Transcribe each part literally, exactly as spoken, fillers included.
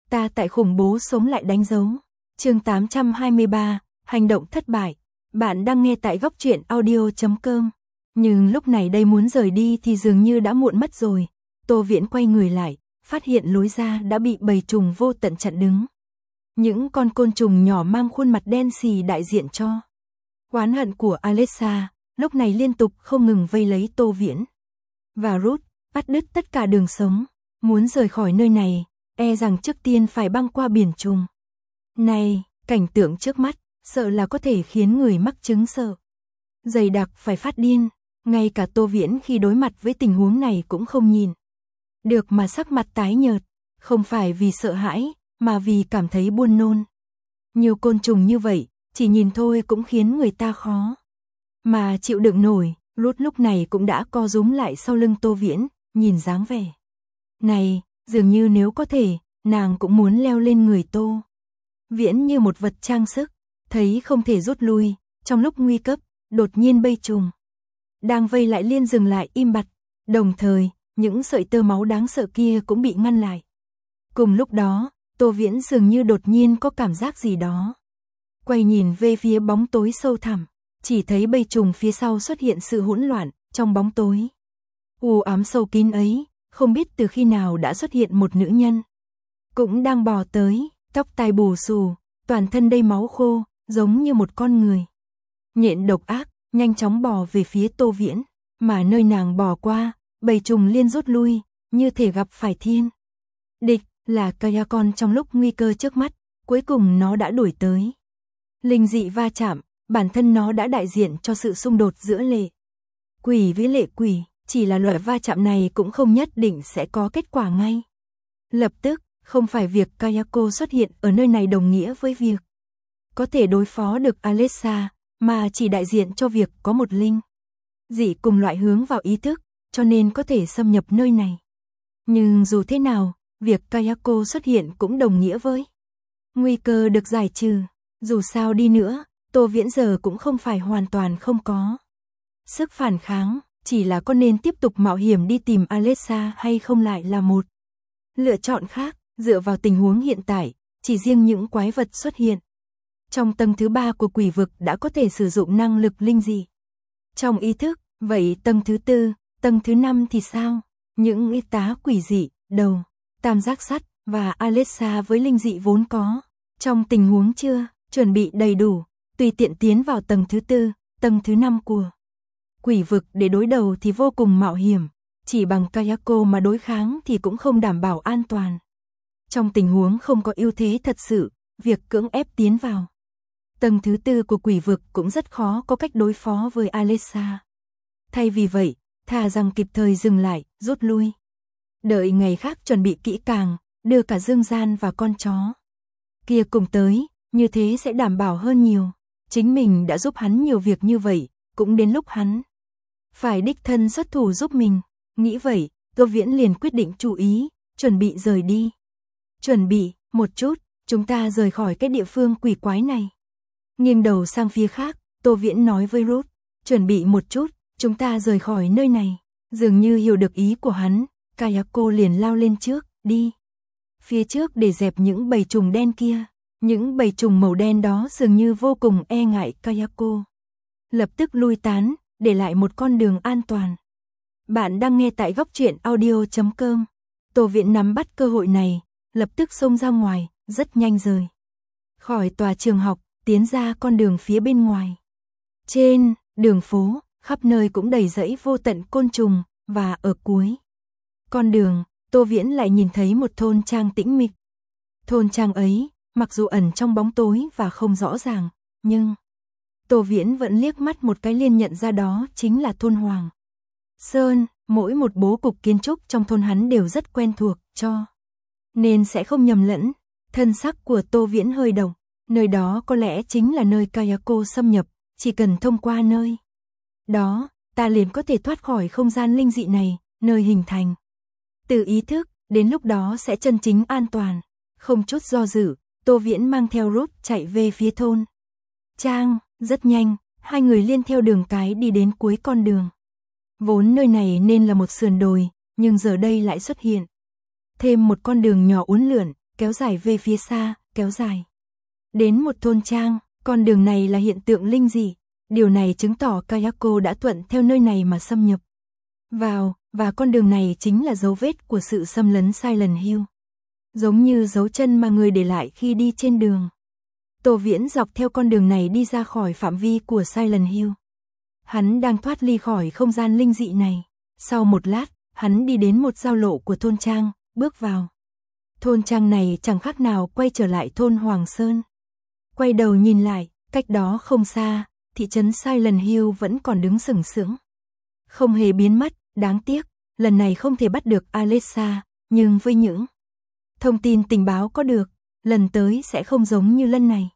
ta tại khủng bố sống lại đánh dấu. Chương tám trăm hai mươi ba, hành động thất bại. Bạn đang nghe tại góc truyện audio chấm com. Nhưng lúc này đây muốn rời đi thì dường như đã muộn mất rồi. Tô Viễn quay người lại, phát hiện lối ra đã bị bầy trùng vô tận chặn đứng. Những con côn trùng nhỏ mang khuôn mặt đen xì đại diện cho oán hận của Alexa, lúc này liên tục không ngừng vây lấy Tô Viễn và Ruth, bắt đứt tất cả đường sống. Muốn rời khỏi nơi này, e rằng trước tiên phải băng qua biển trùng. Này, cảnh tượng trước mắt, sợ là có thể khiến người mắc chứng sợ dày đặc phải phát điên. Ngay cả Tô Viễn khi đối mặt với tình huống này cũng không nhìn được mà sắc mặt tái nhợt, không phải vì sợ hãi, mà vì cảm thấy buồn nôn. Nhiều côn trùng như vậy, chỉ nhìn thôi cũng khiến người ta khó mà chịu đựng nổi. Ruth lúc này cũng đã co rúm lại sau lưng Tô Viễn, nhìn dáng vẻ này, dường như nếu có thể, nàng cũng muốn leo lên người Tô Viễn như một vật trang sức. Thấy không thể rút lui, trong lúc nguy cấp, đột nhiên bầy trùng đang vây lại liên dừng lại im bặt, đồng thời, những sợi tơ máu đáng sợ kia cũng bị ngăn lại. Cùng lúc đó, Tô Viễn dường như đột nhiên có cảm giác gì đó. Quay nhìn về phía bóng tối sâu thẳm, chỉ thấy bầy trùng phía sau xuất hiện sự hỗn loạn, trong bóng tối u ám sâu kín ấy, không biết từ khi nào đã xuất hiện một nữ nhân. Cũng đang bò tới, tóc tai bù xù, toàn thân đầy máu khô, giống như một con người nhện độc ác, nhanh chóng bò về phía Tô Viễn, mà nơi nàng bò qua, bầy trùng liên rút lui, như thể gặp phải thiên địch. Là Kayakon trong lúc nguy cơ trước mắt, cuối cùng nó đã đuổi tới. Linh dị va chạm, bản thân nó đã đại diện cho sự xung đột giữa lệ quỷ với lệ quỷ, chỉ là loại va chạm này cũng không nhất định sẽ có kết quả ngay lập tức. Không phải việc Kayako xuất hiện ở nơi này đồng nghĩa với việc có thể đối phó được Alexa, mà chỉ đại diện cho việc có một linh dị cùng loại hướng vào ý thức, cho nên có thể xâm nhập nơi này. Nhưng dù thế nào, việc Kayako xuất hiện cũng đồng nghĩa với nguy cơ được giải trừ. Dù sao đi nữa, Tô Viễn giờ cũng không phải hoàn toàn không có sức phản kháng, chỉ là có nên tiếp tục mạo hiểm đi tìm Alexa hay không lại là một lựa chọn khác. Dựa vào tình huống hiện tại, chỉ riêng những quái vật xuất hiện trong tầng thứ ba của quỷ vực đã có thể sử dụng năng lực linh dị trong ý thức, vậy tầng thứ tư, tầng thứ năm thì sao? Những y tá quỷ dị, đầu, tam giác sắt và Alexa với linh dị vốn có trong tình huống chưa chuẩn bị đầy đủ, tùy tiện tiến vào tầng thứ tư, tầng thứ năm của quỷ vực để đối đầu thì vô cùng mạo hiểm, chỉ bằng Kayako mà đối kháng thì cũng không đảm bảo an toàn. Trong tình huống không có ưu thế thật sự, việc cưỡng ép tiến vào tầng thứ tư của quỷ vực cũng rất khó có cách đối phó với Alexa. Thay vì vậy, thà rằng kịp thời dừng lại, rút lui. Đợi ngày khác chuẩn bị kỹ càng, đưa cả Dương Gian và con chó kia cùng tới, như thế sẽ đảm bảo hơn nhiều. Chính mình đã giúp hắn nhiều việc như vậy, cũng đến lúc hắn phải đích thân xuất thủ giúp mình. Nghĩ vậy, Tô Viễn liền quyết định chú ý, chuẩn bị rời đi. Chuẩn bị, một chút, chúng ta rời khỏi cái địa phương quỷ quái này. Nghiêng đầu sang phía khác, Tô Viễn nói với Ruth, chuẩn bị một chút, chúng ta rời khỏi nơi này. Dường như hiểu được ý của hắn, Kayako liền lao lên trước, đi phía trước để dẹp những bầy trùng đen kia. Những bầy trùng màu đen đó dường như vô cùng e ngại Kayako, lập tức lui tán, để lại một con đường an toàn. Bạn đang nghe tại góc truyện audio chấm com. Tô Viễn nắm bắt cơ hội này, lập tức xông ra ngoài, rất nhanh rời khỏi tòa trường học, tiến ra con đường phía bên ngoài. Trên đường phố, khắp nơi cũng đầy rẫy vô tận côn trùng, và ở cuối con đường, Tô Viễn lại nhìn thấy một thôn trang tĩnh mịch. Thôn trang ấy, mặc dù ẩn trong bóng tối và không rõ ràng, nhưng Tô Viễn vẫn liếc mắt một cái liền nhận ra đó chính là thôn Hoàng Sơn. Mỗi một bố cục kiến trúc trong thôn hắn đều rất quen thuộc, cho nên sẽ không nhầm lẫn. Thân sắc của Tô Viễn hơi động, nơi đó có lẽ chính là nơi Kayako xâm nhập, chỉ cần thông qua nơi đó, ta liền có thể thoát khỏi không gian linh dị này, nơi hình thành từ ý thức, đến lúc đó sẽ chân chính an toàn. Không chút do dự, Tô Viễn mang theo Ruth chạy về phía thôn trang. Rất nhanh, hai người liên theo đường cái đi đến cuối con đường. Vốn nơi này nên là một sườn đồi, nhưng giờ đây lại xuất hiện thêm một con đường nhỏ uốn lượn, kéo dài về phía xa, kéo dài. Đến một thôn trang, con đường này là hiện tượng linh dị, điều này chứng tỏ Kayako đã thuận theo nơi này mà xâm nhập vào, và con đường này chính là dấu vết của sự xâm lấn Silent Hill. Giống như dấu chân mà người để lại khi đi trên đường. Tô Viễn dọc theo con đường này đi ra khỏi phạm vi của Silent Hill. Hắn đang thoát ly khỏi không gian linh dị này. Sau một lát, hắn đi đến một giao lộ của thôn trang, bước vào. Thôn trang này chẳng khác nào quay trở lại thôn Hoàng Sơn. Quay đầu nhìn lại, cách đó không xa, thị trấn Silent Hill vẫn còn đứng sừng sững. Không hề biến mất, đáng tiếc, lần này không thể bắt được Alexa, nhưng với những thông tin tình báo có được, lần tới sẽ không giống như lần này.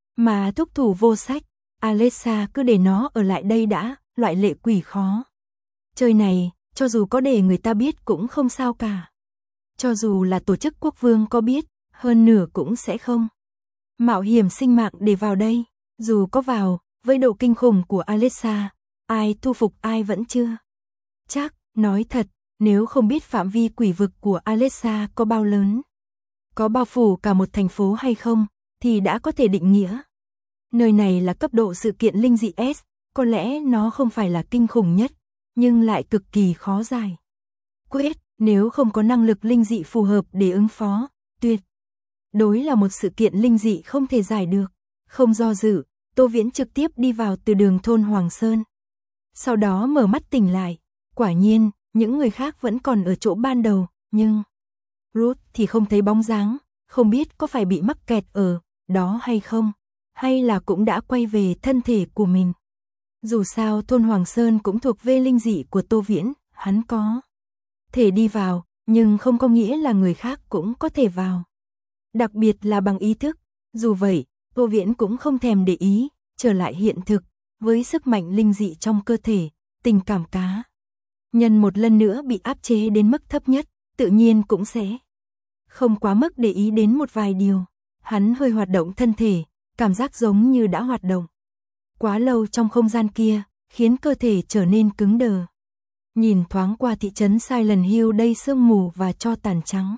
Mà thúc thủ vô sách, Alexa cứ để nó ở lại đây đã, loại lệ quỷ khó. Chơi này, cho dù có để người ta biết cũng không sao cả. Cho dù là tổ chức quốc vương có biết, hơn nửa cũng sẽ không mạo hiểm sinh mạng để vào đây. Dù có vào, với độ kinh khủng của Alexa, ai thu phục ai vẫn chưa chắc. Nói thật, nếu không biết phạm vi quỷ vực của Alexa có bao lớn, có bao phủ cả một thành phố hay không, thì đã có thể định nghĩa. Nơi này là cấp độ sự kiện linh dị S, có lẽ nó không phải là kinh khủng nhất, nhưng lại cực kỳ khó giải quyết, nếu không có năng lực linh dị phù hợp để ứng phó, tuyệt đối là một sự kiện linh dị không thể giải được. Không do dự, Tô Viễn trực tiếp đi vào từ đường thôn Hoàng Sơn. Sau đó mở mắt tỉnh lại, quả nhiên, những người khác vẫn còn ở chỗ ban đầu, nhưng Ruth thì không thấy bóng dáng, không biết có phải bị mắc kẹt ở đó hay không, hay là cũng đã quay về thân thể của mình. Dù sao thôn Hoàng Sơn cũng thuộc về linh dị của Tô Viễn, hắn có thể đi vào, nhưng không có nghĩa là người khác cũng có thể vào. Đặc biệt là bằng ý thức, dù vậy, Tô Viễn cũng không thèm để ý, trở lại hiện thực, với sức mạnh linh dị trong cơ thể, tình cảm cá nhân một lần nữa bị áp chế đến mức thấp nhất, tự nhiên cũng sẽ không quá mức để ý đến một vài điều. Hắn hơi hoạt động thân thể, cảm giác giống như đã hoạt động quá lâu trong không gian kia, khiến cơ thể trở nên cứng đờ. Nhìn thoáng qua thị trấn Silent Hill đầy sương mù và tro tàn trắng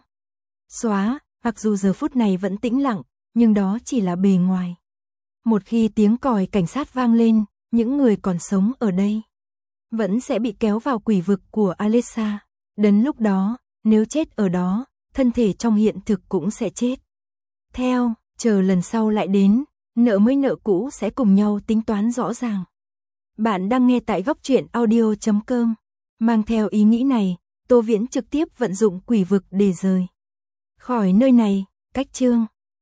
xóa, mặc dù giờ phút này vẫn tĩnh lặng, nhưng đó chỉ là bề ngoài. Một khi tiếng còi cảnh sát vang lên, những người còn sống ở đây vẫn sẽ bị kéo vào quỷ vực của Alexa. Đến lúc đó, nếu chết ở đó, thân thể trong hiện thực cũng sẽ chết theo, chờ lần sau lại đến, nợ mới nợ cũ sẽ cùng nhau tính toán rõ ràng. Bạn đang nghe tại góc truyện audio chấm com. Mang theo ý nghĩ này, Tô Viễn trực tiếp vận dụng quỷ vực để rời khỏi nơi này. Cách chương